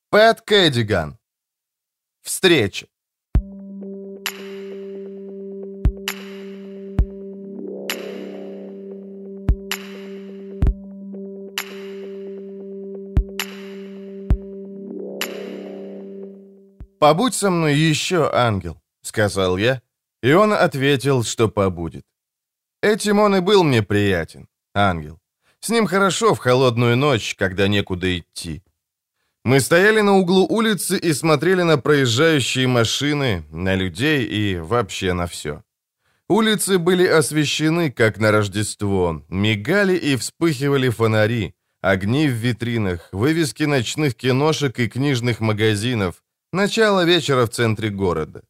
Пэт Кэддиган. Встреча. «Побудь со мной еще, ангел», — сказал я, и он ответил, что побудет. Этим он и был мне приятен, ангел. С ним хорошо в холодную ночь, когда некуда идти. Мы стояли на углу улицы и смотрели на проезжающие машины, на людей и вообще на все. Улицы были освещены, как на Рождество, мигали и вспыхивали фонари, огни в витринах, вывески ночных киношек и книжных магазинов, начало вечера в центре города.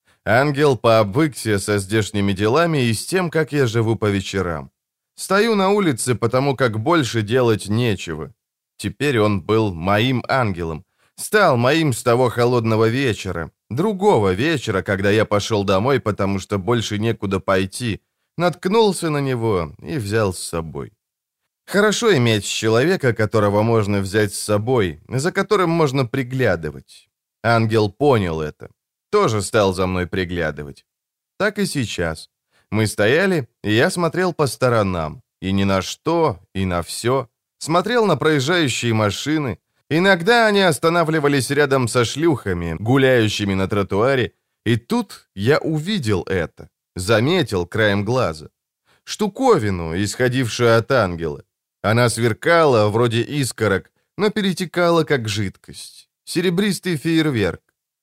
Ангел пообвыкся со здешними делами и с тем, как я живу по вечерам. Стою на улице, потому как больше делать нечего. Теперь он был моим ангелом. Стал моим с того холодного вечера. Другого вечера, когда я пошел домой, потому что больше некуда пойти. Наткнулся на него и взял с собой. Хорошо иметь человека, которого можно взять с собой, за которым можно приглядывать. Ангел понял это. Тоже стал за мной приглядывать. Так и сейчас. Мы стояли, и я смотрел по сторонам. И ни на что, и на все. Смотрел на проезжающие машины. Иногда они останавливались рядом со шлюхами, гуляющими на тротуаре. И тут я увидел это. Заметил краем глаза. Штуковину, исходившую от ангела. Она сверкала, вроде искорок, но перетекала, как жидкость. Серебристый фейерверк.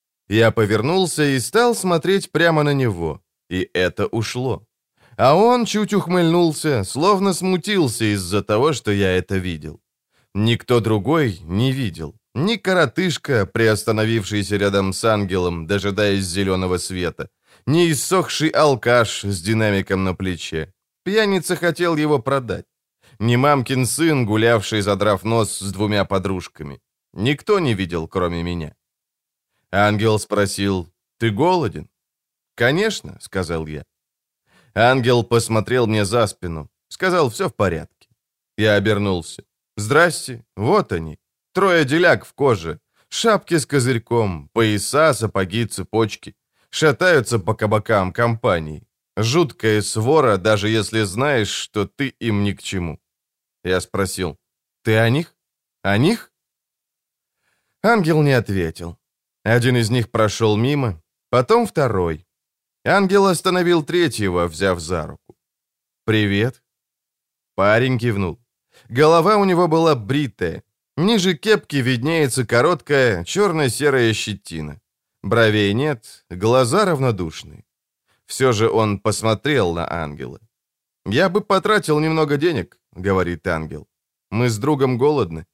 Я повернулся и стал смотреть прямо на него. И это ушло. А он чуть ухмыльнулся, словно смутился из-за того, что я это видел. Никто другой не видел. Ни коротышка, приостановившийся рядом с ангелом, дожидаясь зеленого света, ни иссохший алкаш с динамиком на плече. Пьяница хотел его продать. Ни мамкин сын, гулявший, задрав нос с двумя подружками. Никто не видел, кроме меня. Ангел спросил: «Ты голоден?» «Конечно», — сказал я. Ангел посмотрел мне за спину. Сказал: «Все в порядке». Я обернулся. «Здрасте, вот они. 3 деляк в коже, шапки с козырьком, пояса, сапоги, цепочки. Шатаются по кабакам компании. Жуткая свора, даже если знаешь, что ты им ни к чему». Я спросил: «Ты о них? О них?» Ангел не ответил. Один из них прошел мимо, потом второй. Ангел остановил третьего, взяв за руку. «Привет». Парень кивнул. Голова у него была бритая. Ниже кепки виднеется короткая черно-серая щетина. Бровей нет, глаза равнодушные. Все же он посмотрел на ангела. «Я бы потратил немного денег», — говорит ангел. «Мы с другом голодны».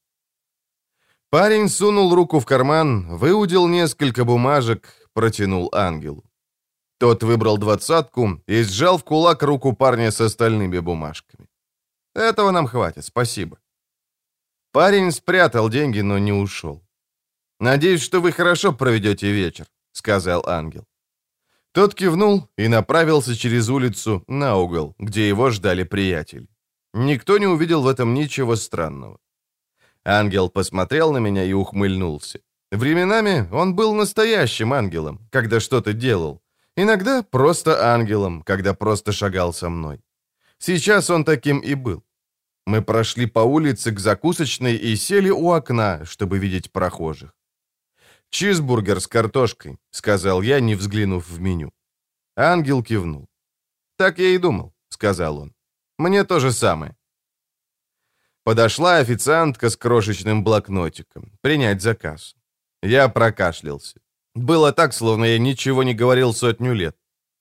Парень сунул руку в карман, выудил несколько бумажек, протянул ангелу. Тот выбрал 20-ку и сжал в кулак руку парня с остальными бумажками. «Этого нам хватит, спасибо». Парень спрятал деньги, но не ушел. «Надеюсь, что вы хорошо проведете вечер», — сказал ангел. Тот кивнул и направился через улицу на угол, где его ждали приятели. Никто не увидел в этом ничего странного. Ангел посмотрел на меня и ухмыльнулся. Временами он был настоящим ангелом, когда что-то делал. Иногда просто ангелом, когда просто шагал со мной. Сейчас он таким и был. Мы прошли по улице к закусочной и сели у окна, чтобы видеть прохожих. «Чизбургер с картошкой», — сказал я, не взглянув в меню. Ангел кивнул. «Так я и думал», — сказал он. «Мне то же самое». Подошла официантка с крошечным блокнотиком. Принять заказ. Я прокашлялся. Было так, словно я ничего не говорил 100 лет.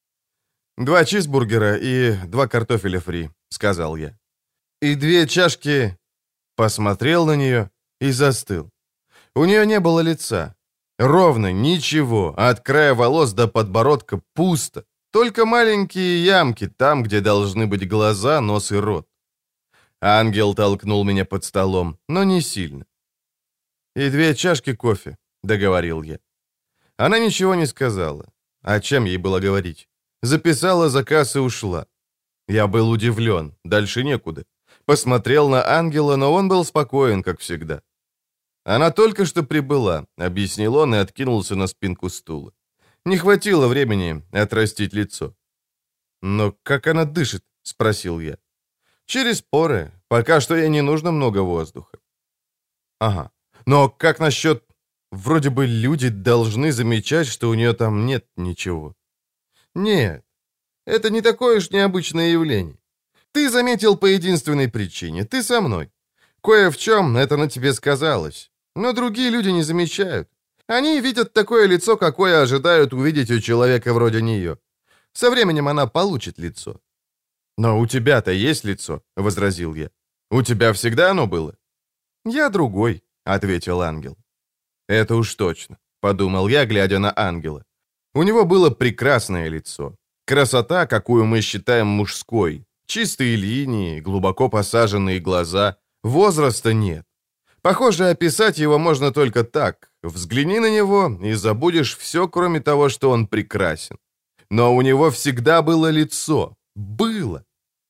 2 чизбургера и 2 картофеля фри, сказал я. И 2 чашки... Посмотрел на нее и застыл. У нее не было лица. Ровно ничего, от края волос до подбородка пусто. Только маленькие ямки там, где должны быть глаза, нос и рот. Ангел толкнул меня под столом, но не сильно. «И 2 чашки кофе», — договорил я. Она ничего не сказала. О чем ей было говорить? Записала заказ и ушла. Я был удивлен, дальше некуда. Посмотрел на ангела, но он был спокоен, как всегда. Она только что прибыла», — объяснил он и откинулся на спинку стула. Не хватило времени отрастить лицо. «Но как она дышит?» — спросил я. «Через поры. Пока что ей не нужно много воздуха». «Ага. Но как насчет... Вроде бы люди должны замечать, что у нее там нет ничего». «Нет, это не такое уж необычное явление. Ты заметил по единственной причине. Ты со мной. Кое в чем это на тебе сказалось. Но другие люди не замечают. Они видят такое лицо, какое ожидают увидеть у человека вроде нее. Со временем она получит лицо». «Но у тебя-то есть лицо», — возразил я. «У тебя всегда оно было?» «Я другой», — ответил ангел. «Это уж точно», — подумал я, глядя на ангела. У него было прекрасное лицо. Красота, какую мы считаем мужской. Чистые линии, глубоко посаженные глаза. Возраста нет. Похоже, описать его можно только так. Взгляни на него и забудешь все, кроме того, что он прекрасен. Но у него всегда было лицо. Было.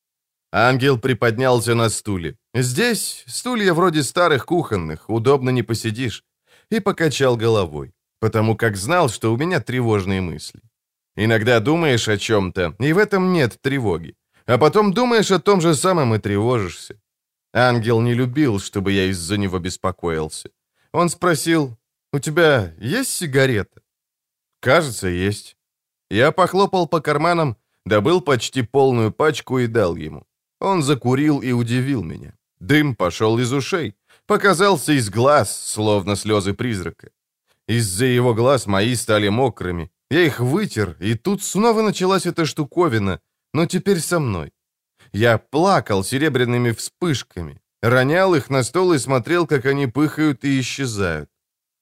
Ангел приподнялся на стуле. Здесь стулья вроде старых кухонных, удобно не посидишь. И покачал головой, потому как знал, что у меня тревожные мысли. Иногда думаешь о чем-то, и в этом нет тревоги. А потом думаешь о том же самом и тревожишься. Ангел не любил, чтобы я из-за него беспокоился. Он спросил: «У тебя есть сигарета?» «Кажется, есть». Я похлопал по карманам, добыл почти полную пачку и дал ему. Он закурил и удивил меня. Дым пошел из ушей, показался из глаз, словно слезы призрака. Из-за его глаз мои стали мокрыми. Я их вытер, и тут снова началась эта штуковина, но теперь со мной. Я плакал серебряными вспышками, ронял их на стол и смотрел, как они пыхают и исчезают.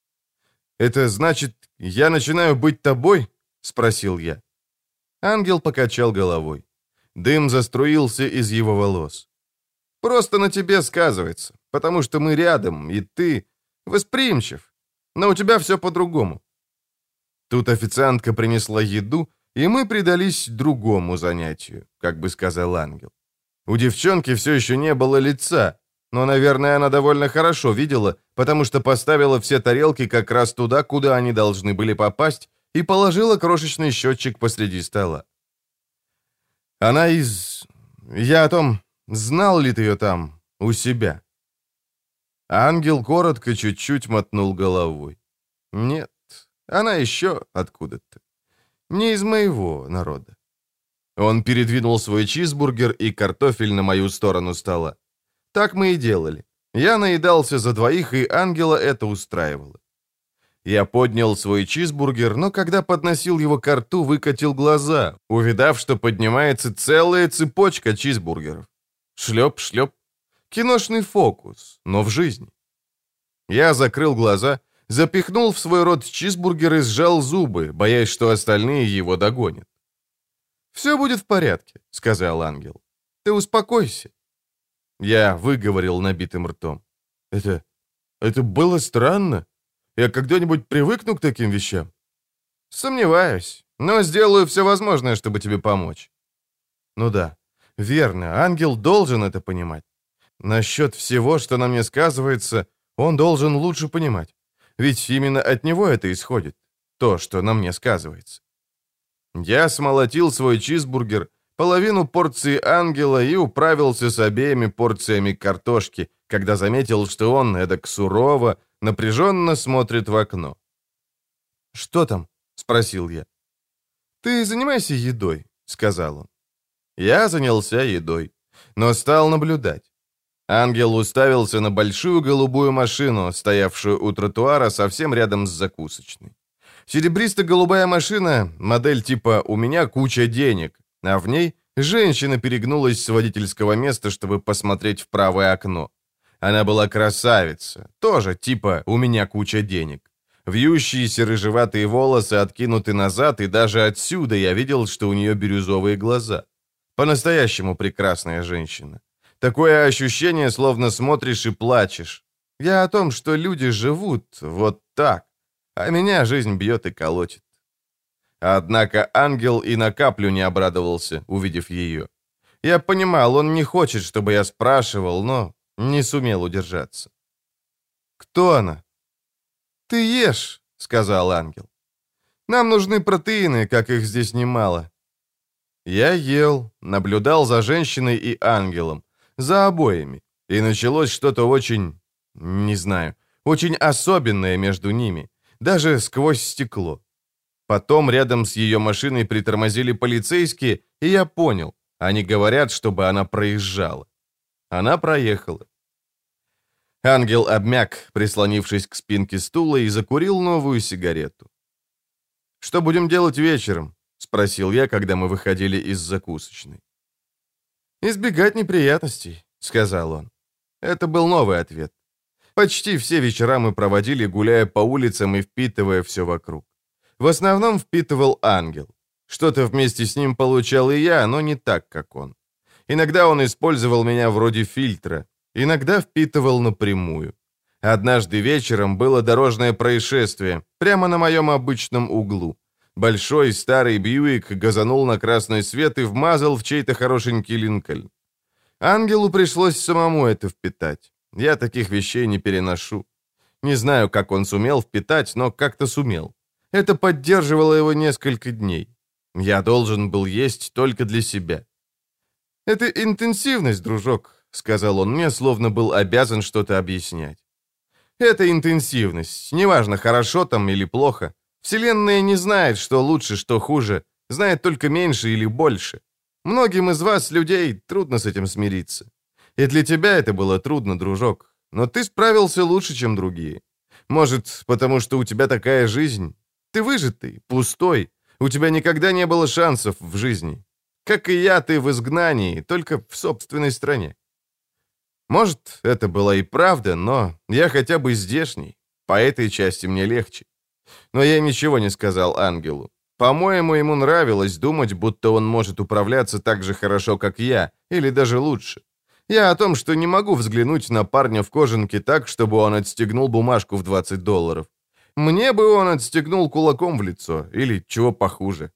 «Это значит, я начинаю быть тобой?» — спросил я. Ангел покачал головой. Дым заструился из его волос. «Просто на тебе сказывается, потому что мы рядом, и ты восприимчив. Но у тебя все по-другому». Тут официантка принесла еду, и мы предались другому занятию, как бы сказал ангел. У девчонки все еще не было лица, но, наверное, она довольно хорошо видела, потому что поставила все тарелки как раз туда, куда они должны были попасть, и положила крошечный счетчик посреди стола. Она Я о том, знал ли ты ее там, у себя? Ангел коротко чуть-чуть мотнул головой. Нет, она еще откуда-то. Не из моего народа. Он передвинул свой чизбургер и картофель на мою сторону стола. Так мы и делали. Я наедался за двоих, и ангела это устраивало. Я поднял свой чизбургер, но когда подносил его к рту, выкатил глаза, увидав, что поднимается целая цепочка чизбургеров. Шлеп-шлеп. Киношный фокус, но в жизни. Я закрыл глаза, запихнул в свой рот чизбургер и сжал зубы, боясь, что остальные его догонят. «Все будет в порядке», — сказал ангел. «Ты успокойся». Я выговорил набитым ртом. Это было странно. Я когда-нибудь привыкну к таким вещам? Сомневаюсь, но сделаю все возможное, чтобы тебе помочь. Ну да, верно, ангел должен это понимать. Насчет всего, что на мне сказывается, он должен лучше понимать. Ведь именно от него это исходит, то, что на мне сказывается. Я смолотил свой чизбургер, половину порции ангела и управился с обеими порциями картошки, когда заметил, что он эдак сурово, напряженно смотрит в окно. «Что там?» — спросил я. «Ты занимайся едой», — сказал он. Я занялся едой, но стал наблюдать. Ангел уставился на большую голубую машину, стоявшую у тротуара совсем рядом с закусочной. Серебристо-голубая машина, модель типа «У меня куча денег», а в ней женщина перегнулась с водительского места, чтобы посмотреть в правое окно. Она была красавица, тоже типа «У меня куча денег». Вьющиеся рыжеватые волосы откинуты назад, и даже отсюда я видел, что у нее бирюзовые глаза. По-настоящему прекрасная женщина. Такое ощущение, словно смотришь и плачешь. Я о том, что люди живут вот так, а меня жизнь бьет и колотит. Однако ангел и на каплю не обрадовался, увидев ее. Я понимал, он не хочет, чтобы я спрашивал, но не сумел удержаться. «Кто она?» «Ты ешь», — сказал ангел. «Нам нужны протеины, как их здесь немало». Я ел, наблюдал за женщиной и ангелом, за обоими, и началось что-то очень, не знаю, очень особенное между ними, даже сквозь стекло. Потом рядом с ее машиной притормозили полицейские, и я понял, они говорят, чтобы она проезжала. Она проехала. Ангел обмяк, прислонившись к спинке стула, и закурил новую сигарету. «Что будем делать вечером?» — спросил я, когда мы выходили из закусочной. «Избегать неприятностей», — сказал он. Это был новый ответ. Почти все вечера мы проводили, гуляя по улицам и впитывая все вокруг. В основном впитывал ангел. Что-то вместе с ним получал и я, но не так, как он. Иногда он использовал меня вроде фильтра, иногда впитывал напрямую. Однажды вечером было дорожное происшествие, прямо на моем обычном углу. Большой старый Бьюик газанул на красный свет и вмазал в чей-то хорошенький Линкольн. Ангелу пришлось самому это впитать. Я таких вещей не переношу. Не знаю, как он сумел впитать, но как-то сумел. Это поддерживало его несколько дней. Я должен был есть только для себя. «Это интенсивность, дружок», — сказал он мне, словно был обязан что-то объяснять. «Это интенсивность. Неважно, хорошо там или плохо. Вселенная не знает, что лучше, что хуже. Знает только меньше или больше. Многим из вас, людей, трудно с этим смириться. И для тебя это было трудно, дружок. Но ты справился лучше, чем другие. Может, потому что у тебя такая жизнь? Ты выжатый, пустой. У тебя никогда не было шансов в жизни. Как и я, ты в изгнании, только в собственной стране. Может, это была и правда, но я хотя бы здешний. По этой части мне легче. Но я ничего не сказал ангелу. По-моему, ему нравилось думать, будто он может управляться так же хорошо, как я, или даже лучше. Я о том, что не могу взглянуть на парня в кожанке так, чтобы он отстегнул бумажку в $20. Мне бы он отстегнул кулаком в лицо, или чего похуже.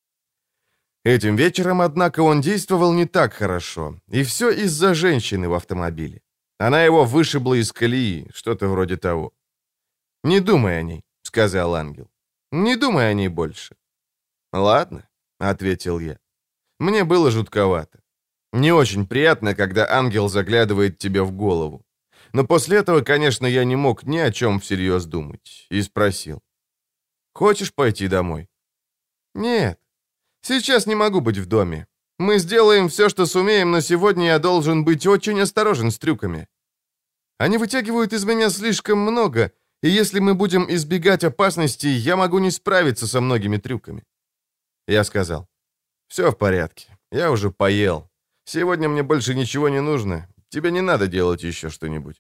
Этим вечером, однако, он действовал не так хорошо, и все из-за женщины в автомобиле. Она его вышибла из колеи, что-то вроде того. «Не думай о ней», — сказал ангел. «Не думай о ней больше». «Ладно», — ответил я. Мне было жутковато. Не очень приятно, когда ангел заглядывает тебе в голову. Но после этого, конечно, я не мог ни о чем всерьез думать. И спросил. «Хочешь пойти домой?» «Нет. Сейчас не могу быть в доме. Мы сделаем все, что сумеем, но сегодня я должен быть очень осторожен с трюками. Они вытягивают из меня слишком много, и если мы будем избегать опасностей, я могу не справиться со многими трюками». Я сказал. «Все в порядке. Я уже поел. Сегодня мне больше ничего не нужно. Тебе не надо делать еще что-нибудь».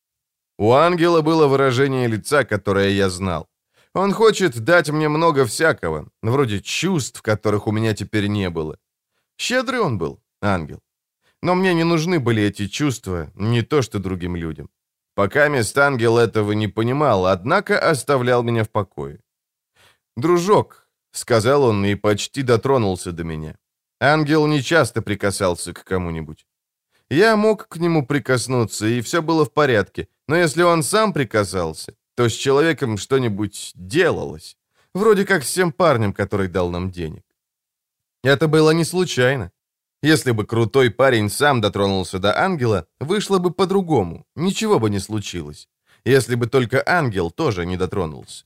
У ангела было выражение лица, которое я знал. Он хочет дать мне много всякого, вроде чувств, которых у меня теперь не было. Щедрый он был, ангел. Но мне не нужны были эти чувства, не то что другим людям. Пока мест ангел этого не понимал, однако оставлял меня в покое. «Дружок», — сказал он и почти дотронулся до меня. Ангел не часто прикасался к кому-нибудь. Я мог к нему прикоснуться, и все было в порядке, но если он сам прикасался, то с человеком что-нибудь делалось, вроде как с тем парнем, который дал нам денег. Это было не случайно. Если бы крутой парень сам дотронулся до ангела, вышло бы по-другому, ничего бы не случилось. Если бы только ангел тоже не дотронулся.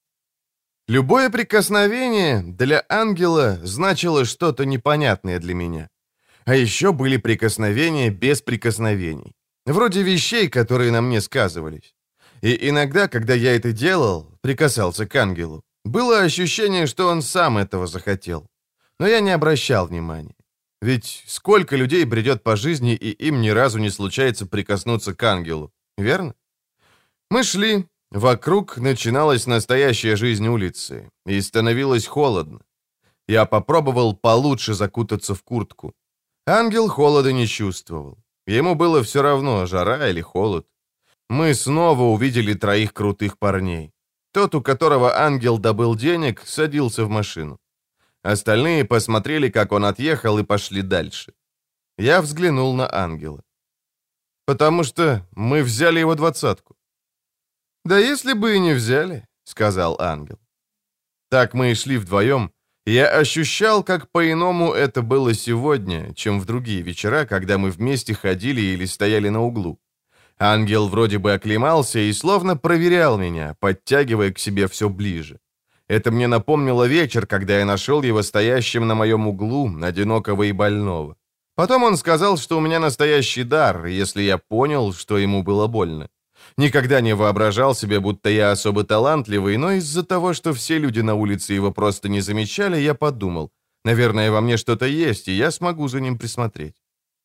Любое прикосновение для ангела значило что-то непонятное для меня. А еще были прикосновения без прикосновений. Вроде вещей, которые на мне сказывались. И иногда, когда я это делал, прикасался к ангелу, было ощущение, что он сам этого захотел. Но я не обращал внимания. Ведь сколько людей бредет по жизни, и им ни разу не случается прикоснуться к ангелу, верно? Мы шли, вокруг начиналась настоящая жизнь улицы, и становилось холодно. Я попробовал получше закутаться в куртку. Ангел холода не чувствовал. Ему было все равно, жара или холод. Мы снова увидели троих крутых парней. Тот, у которого ангел добыл денег, садился в машину. Остальные посмотрели, как он отъехал, и пошли дальше. Я взглянул на ангела. «Потому что мы взяли его 20-ку». «Да если бы и не взяли», — сказал ангел. Так мы и шли вдвоем. Я ощущал, как по-иному это было сегодня, чем в другие вечера, когда мы вместе ходили или стояли на углу. Ангел вроде бы оклемался и словно проверял меня, подтягивая к себе все ближе. Это мне напомнило вечер, когда я нашел его стоящим на моем углу, одинокого и больного. Потом он сказал, что у меня настоящий дар, если я понял, что ему было больно. Никогда не воображал себе, будто я особо талантливый, но из-за того, что все люди на улице его просто не замечали, я подумал, наверное, во мне что-то есть, и я смогу за ним присмотреть.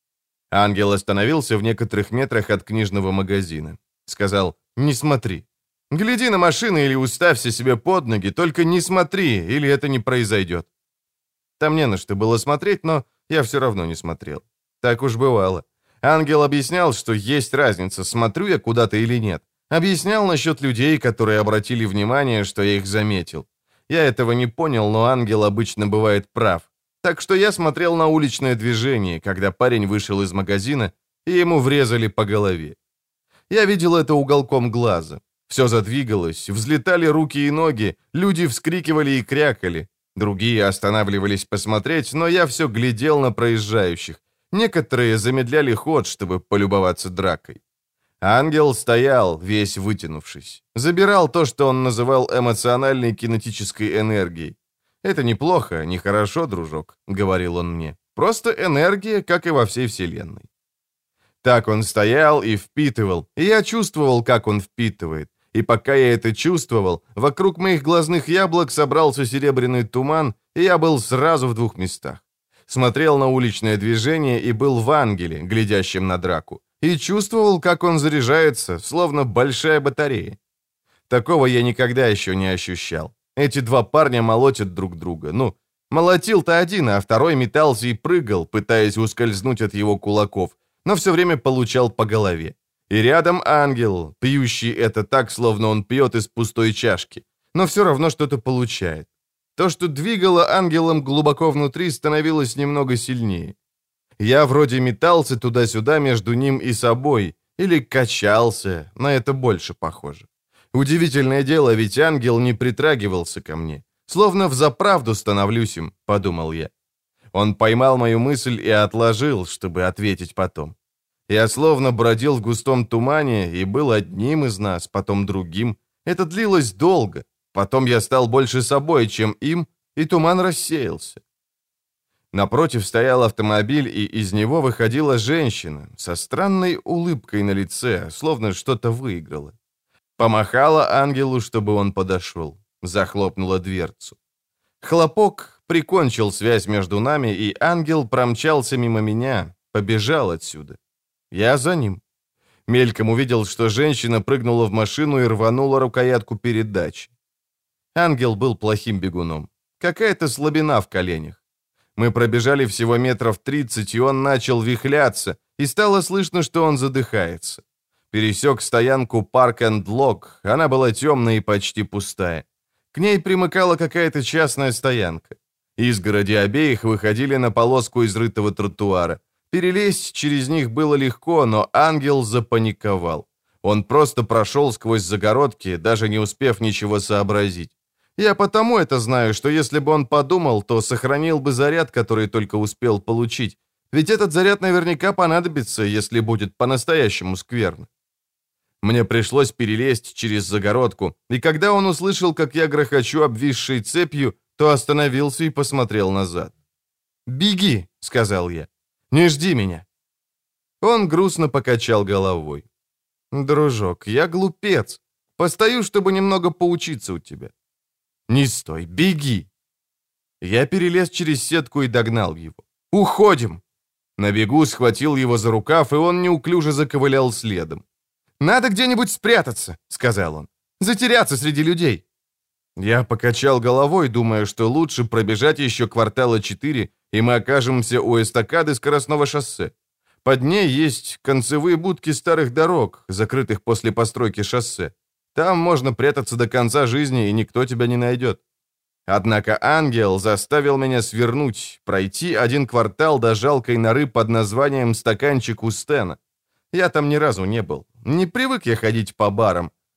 Ангел остановился в некоторых метрах от книжного магазина. Сказал: «Не смотри. Гляди на машины или уставься себе под ноги, только не смотри, или это не произойдет». Там не на что было смотреть, но я все равно не смотрел. Так уж бывало. Ангел объяснял, что есть разница, смотрю я куда-то или нет. Объяснял насчет людей, которые обратили внимание, что я их заметил. Я этого не понял, но ангел обычно бывает прав. Так что я смотрел на уличное движение, когда парень вышел из магазина, и ему врезали по голове. Я видел это уголком глаза. Все задвигалось, взлетали руки и ноги, люди вскрикивали и крякали. Другие останавливались посмотреть, но я все глядел на проезжающих. Некоторые замедляли ход, чтобы полюбоваться дракой. Ангел стоял, весь вытянувшись. Забирал то, что он называл эмоциональной кинетической энергией. «Это неплохо, нехорошо, дружок», — говорил он мне. «Просто энергия, как и во всей Вселенной». Так он стоял и впитывал, и я чувствовал, как он впитывает. И пока я это чувствовал, вокруг моих глазных яблок собрался серебряный туман, и я был сразу в двух местах. Смотрел на уличное движение и был в ангеле, глядящем на драку, и чувствовал, как он заряжается, словно большая батарея. Такого я никогда еще не ощущал. Эти два парня молотят друг друга. Ну, молотил-то один, а второй метался и прыгал, пытаясь ускользнуть от его кулаков, но все время получал по голове. И рядом ангел, пьющий это так, словно он пьет из пустой чашки, но все равно что-то получает. То, что двигало ангелом глубоко внутри, становилось немного сильнее. Я вроде метался туда-сюда между ним и собой, или качался, на это больше похоже. Удивительное дело, ведь ангел не притрагивался ко мне. Словно взаправду становлюсь им, подумал я. Он поймал мою мысль и отложил, чтобы ответить потом. Я словно бродил в густом тумане и был одним из нас, потом другим. Это длилось долго. Потом я стал больше собой, чем им, и туман рассеялся. Напротив стоял автомобиль, и из него выходила женщина со странной улыбкой на лице, словно что-то выиграла. Помахала ангелу, чтобы он подошел. Захлопнула дверцу. Хлопок прикончил связь между нами, и ангел промчался мимо меня, побежал отсюда. Я за ним. Мельком увидел, что женщина прыгнула в машину и рванула рукоятку передачи. Ангел был плохим бегуном. Какая-то слабина в коленях. Мы пробежали всего метров 30, и он начал вихляться, и стало слышно, что он задыхается. Пересек стоянку Park and Lock, она была темная и почти пустая. К ней примыкала какая-то частная стоянка. Изгороди обеих выходили на полоску изрытого тротуара. Перелезть через них было легко, но ангел запаниковал. Он просто прошел сквозь загородки, даже не успев ничего сообразить. Я потому это знаю, что если бы он подумал, то сохранил бы заряд, который только успел получить. Ведь этот заряд наверняка понадобится, если будет по-настоящему скверно. Мне пришлось перелезть через загородку, и когда он услышал, как я грохочу обвисшей цепью, то остановился и посмотрел назад. «Беги», — сказал я. «Не жди меня». Он грустно покачал головой. «Дружок, я глупец. Постою, чтобы немного поучиться у тебя». «Не стой, беги!» Я перелез через сетку и догнал его. «Уходим!» На бегу схватил его за рукав, и он неуклюже заковылял следом. «Надо где-нибудь спрятаться», — сказал он. «Затеряться среди людей». Я покачал головой, думая, что лучше пробежать еще квартала 4, и мы окажемся у эстакады скоростного шоссе. Под ней есть концевые будки старых дорог, закрытых после постройки шоссе. Там можно прятаться до конца жизни, и никто тебя не найдет. Однако ангел заставил меня свернуть, пройти 1 квартал до жалкой норы под названием «Стаканчик у Стена». Я там ни разу не был. Не привык я ходить по барам.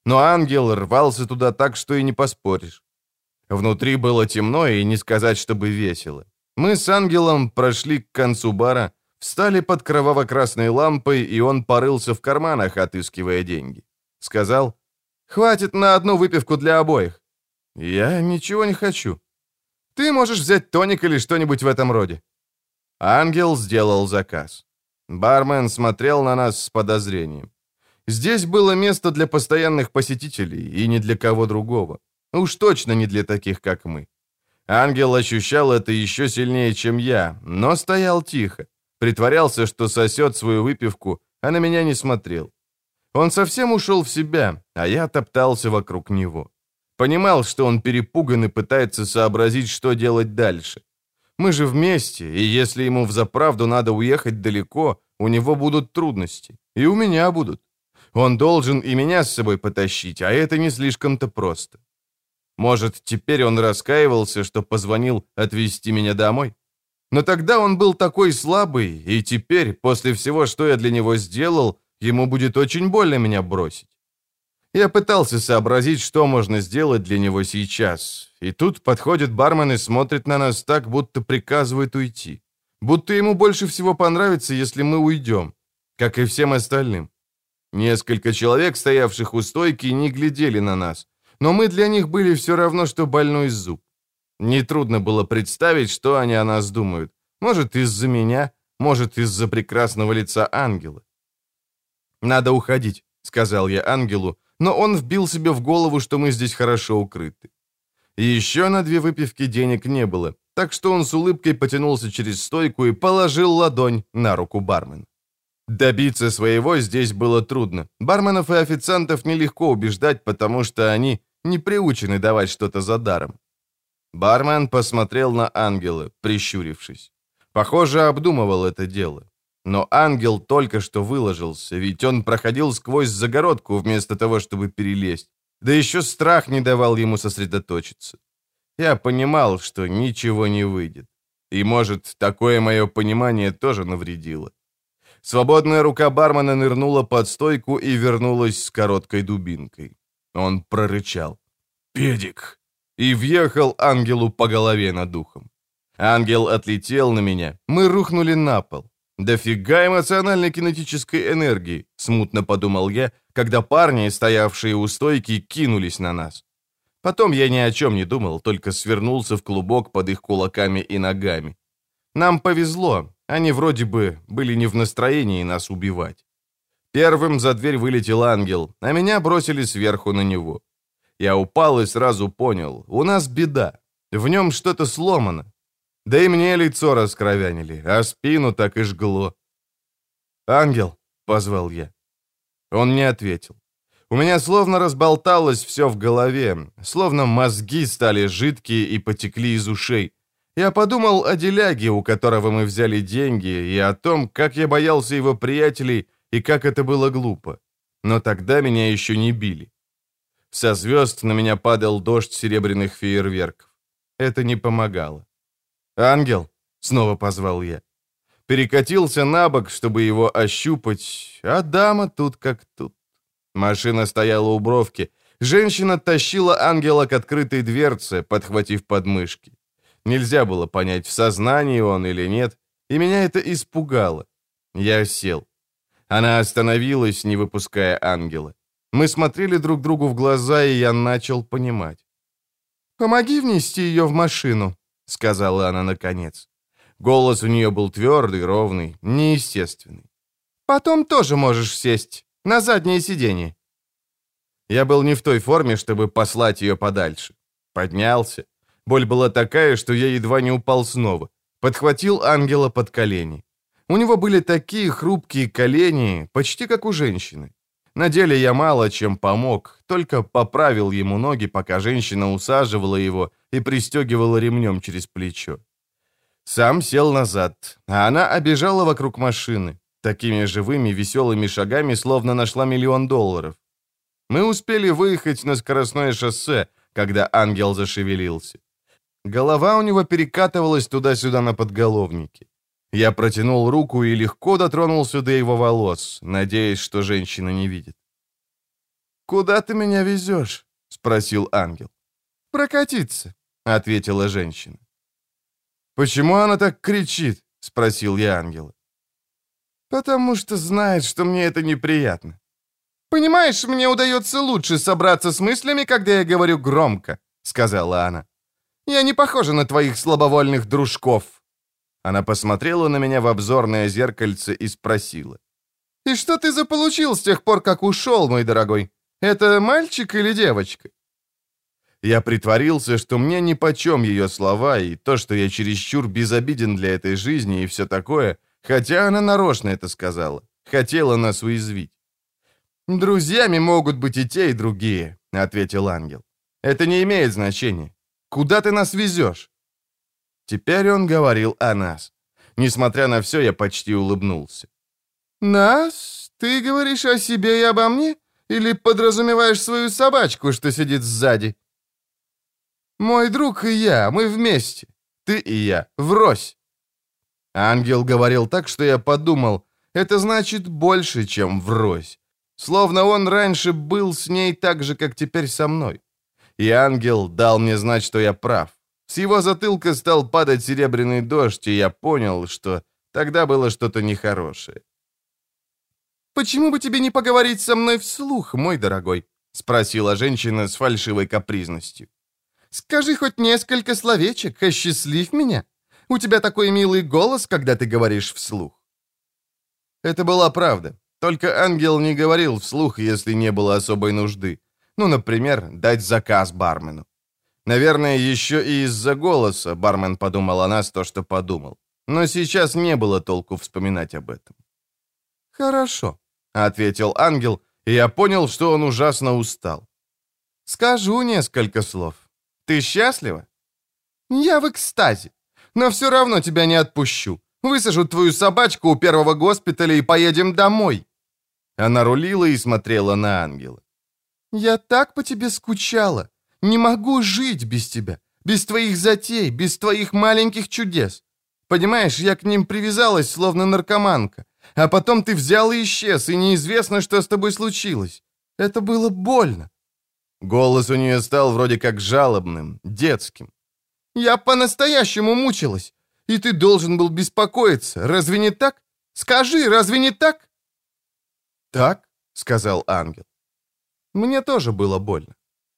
Но ангел рвался туда так, что и не поспоришь. Внутри было темно, и не сказать, чтобы весело. Мы с ангелом прошли к концу бара, встали под кроваво-красной лампой, и он порылся в карманах, отыскивая деньги. Сказал: «Хватит на одну выпивку для обоих». «Я ничего не хочу». «Ты можешь взять тоник или что-нибудь в этом роде». Ангел сделал заказ. Бармен смотрел на нас с подозрением. Здесь было место для постоянных посетителей и не для кого другого. Уж точно не для таких, как мы. Ангел ощущал это еще сильнее, чем я, но стоял тихо. Притворялся, что сосет свою выпивку, а на меня не смотрел. Он совсем ушел в себя, а я топтался вокруг него. Понимал, что он перепуган и пытается сообразить, что делать дальше. Мы же вместе, и если ему взаправду надо уехать далеко, у него будут трудности. И у меня будут. Он должен и меня с собой потащить, а это не слишком-то просто. Может, теперь он раскаивался, что позвонил отвезти меня домой? Но тогда он был такой слабый, и теперь, после всего, что я для него сделал, ему будет очень больно меня бросить. Я пытался сообразить, что можно сделать для него сейчас. И тут подходит бармен и смотрит на нас так, будто приказывает уйти. Будто ему больше всего понравится, если мы уйдем, как и всем остальным. Несколько человек, стоявших у стойки, не глядели на нас, но мы для них были все равно, что больной зуб. Нетрудно было представить, что они о нас думают. Может, из-за меня, может, из-за прекрасного лица ангела. «Надо уходить», — сказал я ангелу, но он вбил себе в голову, что мы здесь хорошо укрыты. И еще на 2 выпивки денег не было, так что он с улыбкой потянулся через стойку и положил ладонь на руку бармена. Добиться своего здесь было трудно. Барменов и официантов нелегко убеждать, потому что они не приучены давать что-то за даром. Бармен посмотрел на ангела, прищурившись. Похоже, обдумывал это дело. Но ангел только что выложился, ведь он проходил сквозь загородку вместо того, чтобы перелезть. Да еще страх не давал ему сосредоточиться. Я понимал, что ничего не выйдет. И, может, такое мое понимание тоже навредило. Свободная рука бармена нырнула под стойку и вернулась с короткой дубинкой. Он прорычал: «Педик!» и въехал ангелу по голове над ухом. Ангел отлетел на меня, мы рухнули на пол. «Дофига эмоциональной кинетической энергии», — смутно подумал я, когда парни, стоявшие у стойки, кинулись на нас. Потом я ни о чем не думал, только свернулся в клубок под их кулаками и ногами. Нам повезло, они вроде бы были не в настроении нас убивать. Первым за дверь вылетел ангел, а меня бросили сверху на него. Я упал и сразу понял, у нас беда, в нем что-то сломано. Да и мне лицо раскровянили, а спину так и жгло. «Ангел», — позвал я. Он не ответил. У меня словно разболталось все в голове, словно мозги стали жидкие и потекли из ушей. Я подумал о деляге, у которого мы взяли деньги, и о том, как я боялся его приятелей и как это было глупо. Но тогда меня еще не били. Со звезд на меня падал дождь серебряных фейерверков. Это не помогало. «Ангел!» — снова позвал я. Перекатился на бок, чтобы его ощупать, а дама тут как тут. Машина стояла у бровки. Женщина тащила ангела к открытой дверце, подхватив подмышки. Нельзя было понять, в сознании он или нет, и меня это испугало. Я сел. Она остановилась, не выпуская ангела. Мы смотрели друг другу в глаза, и я начал понимать. «Помоги внести ее в машину», — сказала она наконец. Голос у нее был твердый, ровный, неестественный. «Потом тоже можешь сесть на заднее сиденье». Я был не в той форме, чтобы послать ее подальше. Поднялся. Боль была такая, что я едва не упал снова. Подхватил ангела под колени. У него были такие хрупкие колени, почти как у женщины. На деле я мало чем помог, только поправил ему ноги, пока женщина усаживала его и пристегивала ремнем через плечо. Сам сел назад, а она обежала вокруг машины, такими живыми, веселыми шагами, словно нашла $1 000 000. Мы успели выехать на скоростное шоссе, когда ангел зашевелился. Голова у него перекатывалась туда-сюда на подголовнике. Я протянул руку и легко дотронулся до его волос, надеясь, что женщина не видит. «Куда ты меня везешь?» — спросил ангел. «Прокатиться», — ответила женщина. «Почему она так кричит?» — спросил я ангела. «Потому что знает, что мне это неприятно. Понимаешь, мне удается лучше собраться с мыслями, когда я говорю громко», — сказала она. «Я не похожа на твоих слабовольных дружков». Она посмотрела на меня в обзорное зеркальце и спросила. «И что ты заполучил с тех пор, как ушел, мой дорогой? Это мальчик или девочка?» Я притворился, что мне нипочем ее слова и то, что я чересчур безобиден для этой жизни и все такое, хотя она нарочно это сказала, хотела нас уязвить. «Друзьями могут быть и те, и другие», — ответил ангел. «Это не имеет значения. Куда ты нас везешь?» Теперь он говорил о нас. Несмотря на все, я почти улыбнулся. «Нас? Ты говоришь о себе и обо мне? Или подразумеваешь свою собачку, что сидит сзади?» «Мой друг и я, мы вместе. Ты и я, врозь». Ангел говорил так, что я подумал, это значит больше, чем врозь. Словно он раньше был с ней так же, как теперь со мной. И ангел дал мне знать, что я прав. С его затылка стал падать серебряный дождь, и я понял, что тогда было что-то нехорошее. «Почему бы тебе не поговорить со мной вслух, мой дорогой?» — спросила женщина с фальшивой капризностью. «Скажи хоть несколько словечек, осчастлив меня. У тебя такой милый голос, когда ты говоришь вслух». Это была правда. Только ангел не говорил вслух, если не было особой нужды. Ну, например, дать заказ бармену. Наверное, еще и из-за голоса бармен подумал о нас то, что подумал. Но сейчас не было толку вспоминать об этом. «Хорошо», — ответил ангел, и я понял, что он ужасно устал. «Скажу несколько слов. Ты счастлива?» «Я в экстазе. Но все равно тебя не отпущу. Высажу твою собачку у первого госпиталя и поедем домой». Она рулила и смотрела на ангела. «Я так по тебе скучала. Не могу жить без тебя, без твоих затей, без твоих маленьких чудес. Понимаешь, я к ним привязалась, словно наркоманка. А потом ты взял и исчез, и неизвестно, что с тобой случилось. Это было больно». Голос у нее стал вроде как жалобным, детским. «Я по-настоящему мучилась, и ты должен был беспокоиться. Разве не так? Скажи, разве не так?» «Так», — сказал ангел. Мне тоже было больно.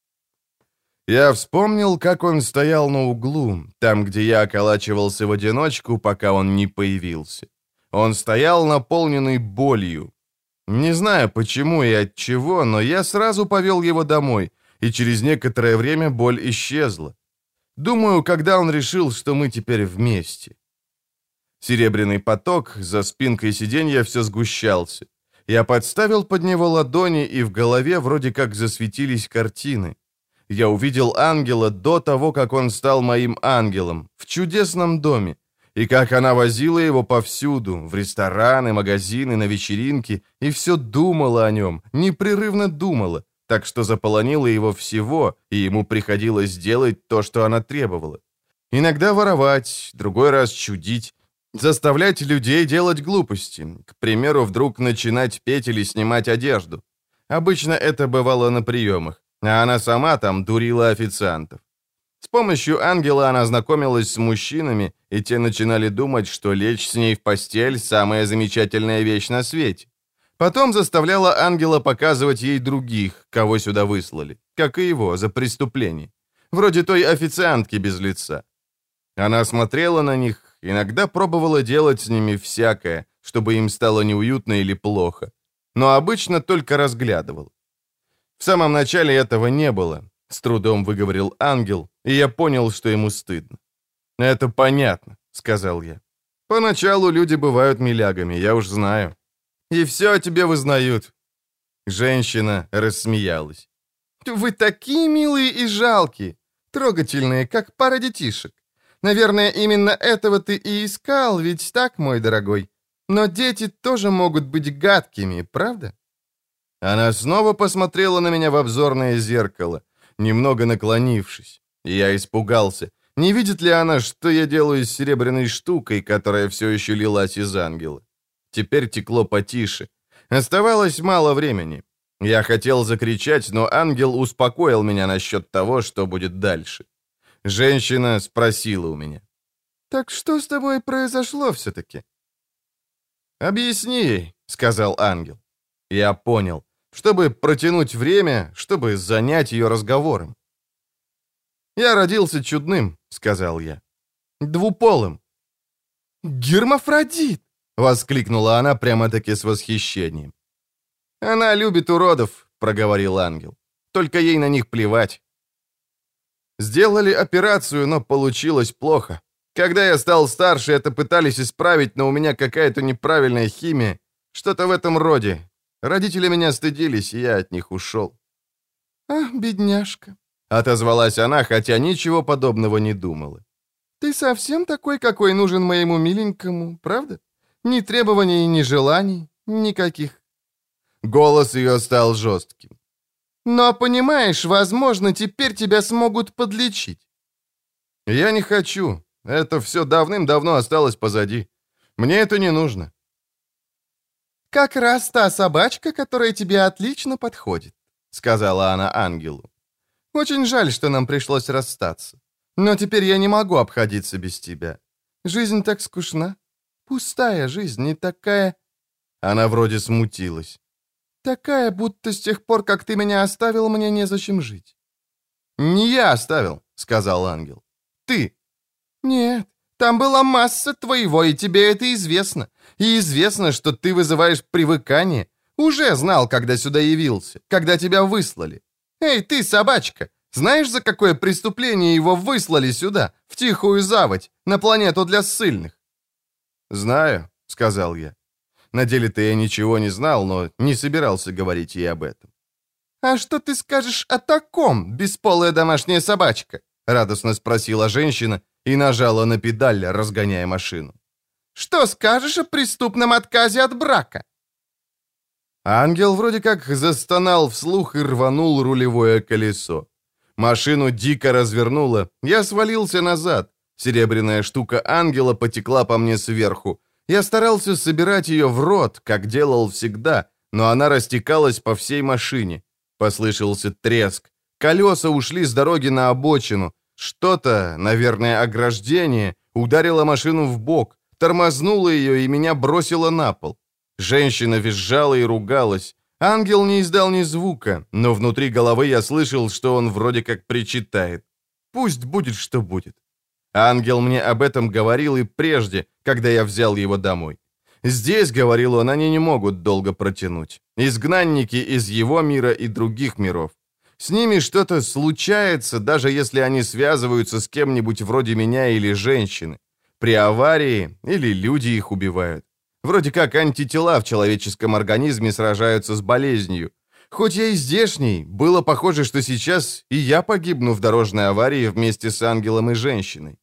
Я вспомнил, как он стоял на углу, там, где я околачивался в одиночку, пока он не появился. Он стоял наполненный болью. Не знаю, почему и от чего, но я сразу повел его домой, и через некоторое время боль исчезла. Думаю, когда он решил, что мы теперь вместе. Серебряный поток за спинкой сиденья все сгущался. Я подставил под него ладони, и в голове вроде как засветились картины. Я увидел ангела до того, как он стал моим ангелом, в чудесном доме, и как она возила его повсюду, в рестораны, магазины, на вечеринки, и все думала о нем, непрерывно думала, так что заполонила его всего, и ему приходилось делать то, что она требовала. Иногда воровать, другой раз чудить, заставлять людей делать глупости, к примеру, вдруг начинать петь или снимать одежду. Обычно это бывало на приемах, а она сама там дурила официантов. С помощью ангела она знакомилась с мужчинами, и те начинали думать, что лечь с ней в постель – самая замечательная вещь на свете. Потом заставляла ангела показывать ей других, кого сюда выслали, как и его, за преступление. Вроде той официантки без лица. Она смотрела на них, иногда пробовала делать с ними всякое, чтобы им стало неуютно или плохо, но обычно только разглядывала. В самом начале этого не было, с трудом выговорил ангел, и я понял, что ему стыдно. «Это понятно», — сказал я. «Поначалу люди бывают милягами, я уж знаю. И все о тебе вызнают». Женщина рассмеялась. «Вы такие милые и жалкие, трогательные, как пара детишек. Наверное, именно этого ты и искал, ведь так, мой дорогой? Но дети тоже могут быть гадкими, правда?» Она снова посмотрела на меня в обзорное зеркало, немного наклонившись. Я испугался. Не видит ли она, что я делаю с серебряной штукой, которая все еще лилась из ангела? Теперь текло потише. Оставалось мало времени. Я хотел закричать, но ангел успокоил меня насчет того, что будет дальше. Женщина спросила у меня. «Так что с тобой произошло все-таки?» «Объясни ей», — сказал ангел. Я понял. Чтобы протянуть время, чтобы занять ее разговором. «Я родился чудным», — сказал я. «Двуполым». «Гермафродит!» — воскликнула она прямо-таки с восхищением. «Она любит уродов», — проговорил ангел. «Только ей на них плевать». Сделали операцию, но получилось плохо. Когда я стал старше, это пытались исправить, но у меня какая-то неправильная химия. Что-то в этом роде. Родители меня стыдились, и я от них ушел. «Ах, бедняжка», — отозвалась она, хотя ничего подобного не думала. «Ты совсем такой, какой нужен моему миленькому, правда? Ни требований, ни желаний, никаких». Голос ее стал жестким. «Но, понимаешь, возможно, теперь тебя смогут подлечить». «Я не хочу. Это все давным-давно осталось позади. Мне это не нужно». «Как раз та собачка, которая тебе отлично подходит», — сказала она ангелу. «Очень жаль, что нам пришлось расстаться. Но теперь я не могу обходиться без тебя. Жизнь так скучна. Пустая жизнь, не такая...» Она вроде смутилась. «Такая, будто с тех пор, как ты меня оставил, мне незачем жить». «Не я оставил», — сказал ангел. «Ты». «Нет, там была масса твоего, и тебе это известно. И известно, что ты вызываешь привыкание. Уже знал, когда сюда явился, когда тебя выслали. Эй, ты, собачка, знаешь, за какое преступление его выслали сюда, в тихую заводь, на планету для ссыльных?» «Знаю», — сказал я. На деле-то я ничего не знал, но не собирался говорить ей об этом. «А что ты скажешь о таком, бесполая домашняя собачка?» — радостно спросила женщина и нажала на педаль, разгоняя машину. «Что скажешь о преступном отказе от брака?» Ангел вроде как застонал вслух и рванул рулевое колесо. Машину дико развернуло, я свалился назад. Серебряная штука ангела потекла по мне сверху. Я старался собирать ее в рот, как делал всегда, но она растекалась по всей машине. Послышался треск. Колеса ушли с дороги на обочину. Что-то, наверное, ограждение, ударило машину в бок, тормознуло ее и меня бросило на пол. Женщина визжала и ругалась. Ангел не издал ни звука, но внутри головы я слышал, что он вроде как причитает. Пусть будет, что будет. Ангел мне об этом говорил и прежде, когда я взял его домой. Здесь, говорил он, они не могут долго протянуть. Изгнанники из его мира и других миров. С ними что-то случается, даже если они связываются с кем-нибудь вроде меня или женщины. При аварии или люди их убивают. Вроде как антитела в человеческом организме сражаются с болезнью. Хоть я и здешний, было похоже, что сейчас и я погибну в дорожной аварии вместе с ангелом и женщиной.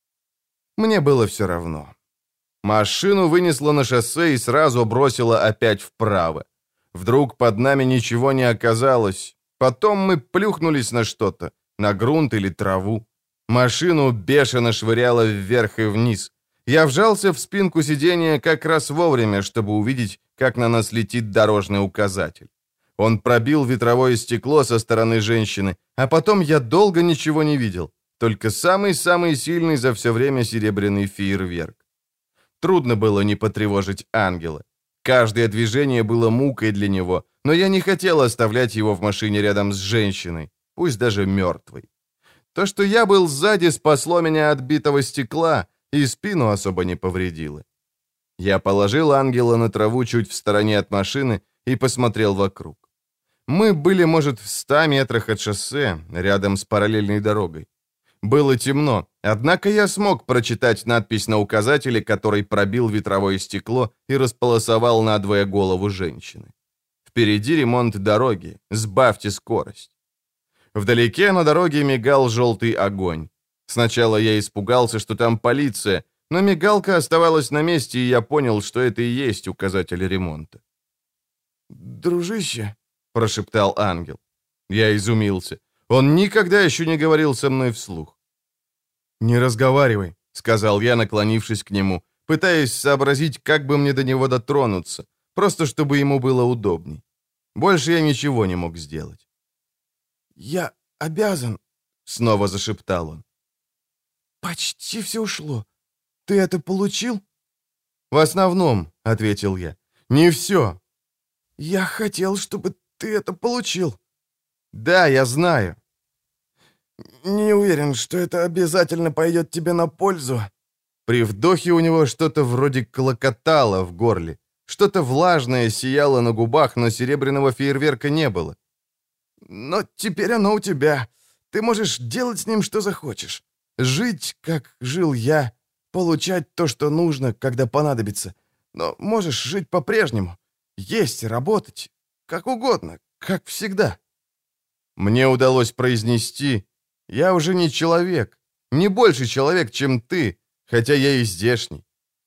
Мне было все равно. Машину вынесло на шоссе и сразу бросило опять вправо. Вдруг под нами ничего не оказалось. Потом мы плюхнулись на что-то, на грунт или траву. Машину бешено швыряло вверх и вниз. Я вжался в спинку сиденья как раз вовремя, чтобы увидеть, как на нас летит дорожный указатель. Он пробил ветровое стекло со стороны женщины, а потом я долго ничего не видел, только самый-самый сильный за все время серебряный фейерверк. Трудно было не потревожить ангела. Каждое движение было мукой для него, но я не хотел оставлять его в машине рядом с женщиной, пусть даже мертвой. То, что я был сзади, спасло меня от битого стекла и спину особо не повредило. Я положил ангела на траву чуть в стороне от машины и посмотрел вокруг. Мы были, может, в 100 метрах от шоссе, рядом с параллельной дорогой. Было темно, однако я смог прочитать надпись на указателе, который пробил ветровое стекло и располосовал надвое голову женщины. Впереди ремонт дороги, сбавьте скорость. Вдалеке на дороге мигал желтый огонь. Сначала я испугался, что там полиция, но мигалка оставалась на месте, и я понял, что это и есть указатель ремонта. «Дружище», — прошептал ангел. Я изумился. Он никогда еще не говорил со мной вслух. «Не разговаривай», — сказал я, наклонившись к нему, пытаясь сообразить, как бы мне до него дотронуться, просто чтобы ему было удобней. Больше я ничего не мог сделать. «Я обязан», — снова зашептал он. «Почти все ушло. Ты это получил?» «В основном», — ответил я, — «не все». «Я хотел, чтобы ты это получил». «Да, я знаю». «Не уверен, что это обязательно пойдет тебе на пользу». При вдохе у него что-то вроде клокотало в горле. Что-то влажное сияло на губах, но серебряного фейерверка не было. «Но теперь оно у тебя. Ты можешь делать с ним, что захочешь. Жить, как жил я, получать то, что нужно, когда понадобится. Но можешь жить по-прежнему. Есть, работать. Как угодно, как всегда». Мне удалось произнести: «Я уже не человек, не больше человек, чем ты, хотя я и здешний».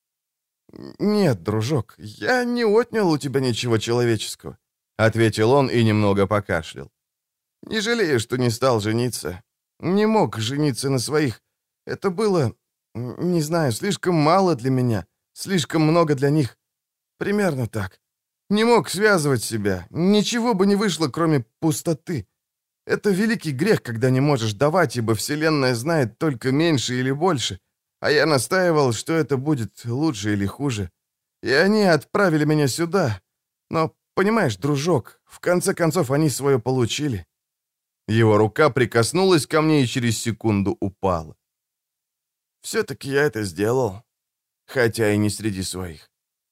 «Нет, дружок, я не отнял у тебя ничего человеческого», — ответил он и немного покашлял. «Не жалею, что не стал жениться. Не мог жениться на своих. Это было, не знаю, слишком мало для меня, слишком много для них. Примерно так. Не мог связывать себя. Ничего бы не вышло, кроме пустоты. Это великий грех, когда не можешь давать, ибо Вселенная знает только меньше или больше. А я настаивал, что это будет лучше или хуже. И они отправили меня сюда. Но, понимаешь, дружок, в конце концов они свое получили». Его рука прикоснулась ко мне и через секунду упала. «Все-таки я это сделал, хотя и не среди своих».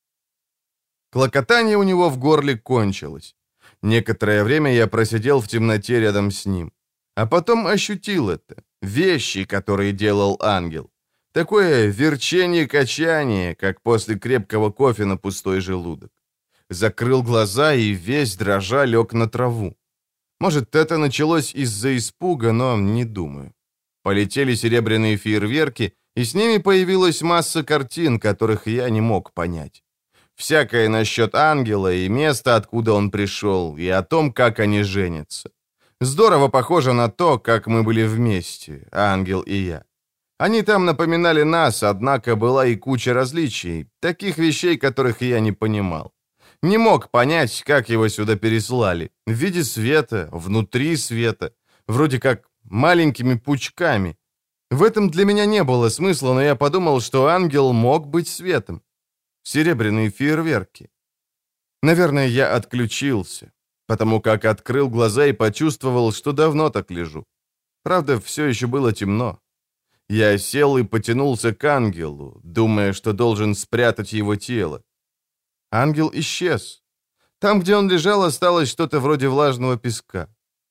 Клокотание у него в горле кончилось. Некоторое время я просидел в темноте рядом с ним. А потом ощутил это. Вещи, которые делал ангел. Такое верчение-качание, как после крепкого кофе на пустой желудок. Закрыл глаза и весь дрожа лег на траву. Может, это началось из-за испуга, но не думаю. Полетели серебряные фейерверки, и с ними появилась масса картин, которых я не мог понять. Всякое насчет ангела и места, откуда он пришел, и о том, как они женятся. Здорово похоже на то, как мы были вместе, ангел и я. Они там напоминали нас, однако была и куча различий, таких вещей, которых я не понимал. Не мог понять, как его сюда переслали. В виде света, внутри света, вроде как маленькими пучками. В этом для меня не было смысла, но я подумал, что ангел мог быть светом. Серебряные фейерверки. Наверное, я отключился, потому как открыл глаза и почувствовал, что давно так лежу. Правда, все еще было темно. Я сел и потянулся к ангелу, думая, что должен спрятать его тело. Ангел исчез. Там, где он лежал, осталось что-то вроде влажного песка.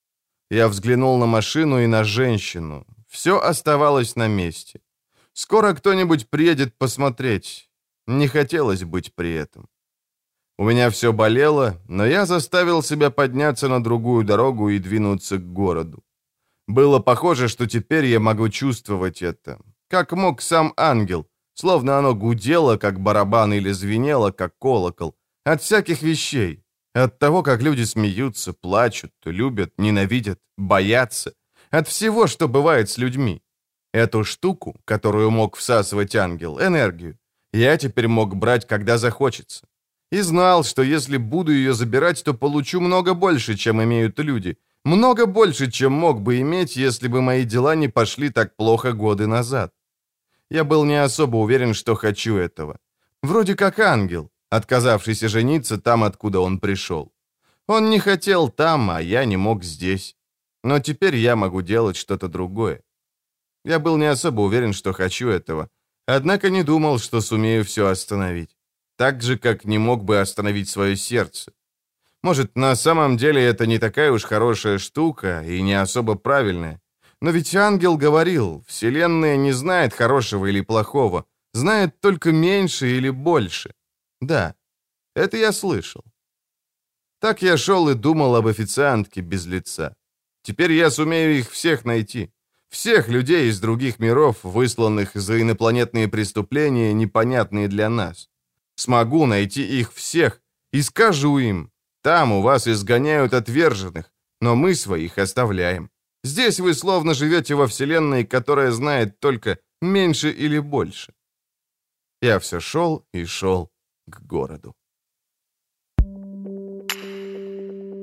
Я взглянул на машину и на женщину. Все оставалось на месте. Скоро кто-нибудь приедет посмотреть. Не хотелось быть при этом. У меня все болело, но я заставил себя подняться на другую дорогу и двинуться к городу. Было похоже, что теперь я могу чувствовать это. Как мог сам ангел, словно оно гудело, как барабан, или звенело, как колокол. От всяких вещей. От того, как люди смеются, плачут, любят, ненавидят, боятся. От всего, что бывает с людьми. Эту штуку, которую мог всасывать ангел, энергию, я теперь мог брать, когда захочется. И знал, что если буду ее забирать, то получу много больше, чем имеют люди. Много больше, чем мог бы иметь, если бы мои дела не пошли так плохо годы назад. Я был не особо уверен, что хочу этого. Вроде как ангел, отказавшийся жениться там, откуда он пришел. Он не хотел там, а я не мог здесь. Но теперь я могу делать что-то другое. Я был не особо уверен, что хочу этого, однако не думал, что сумею все остановить. Так же, как не мог бы остановить свое сердце. Может, на самом деле это не такая уж хорошая штука и не особо правильная. Но ведь ангел говорил, Вселенная не знает хорошего или плохого, знает только меньше или больше. Да, это я слышал. Так я шел и думал об официантке без лица. Теперь я сумею их всех найти. Всех людей из других миров, высланных за инопланетные преступления, непонятные для нас. Смогу найти их всех и скажу им: там у вас изгоняют отверженных, но мы своих оставляем. Здесь вы словно живете во вселенной, которая знает только меньше или больше. Я все шел и шел к городу.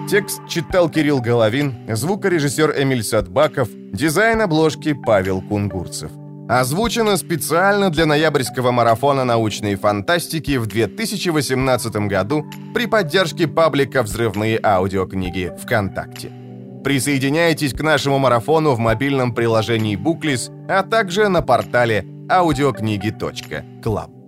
Текст читал Кирилл Головин, звукорежиссер Эмиль Садбаков, дизайн обложки Павел Кунгурцев. Озвучено специально для ноябрьского марафона научной фантастики в 2018 году при поддержке паблика «Взрывные аудиокниги» ВКонтакте. Присоединяйтесь к нашему марафону в мобильном приложении Booklist, а также на портале audiokniги.club.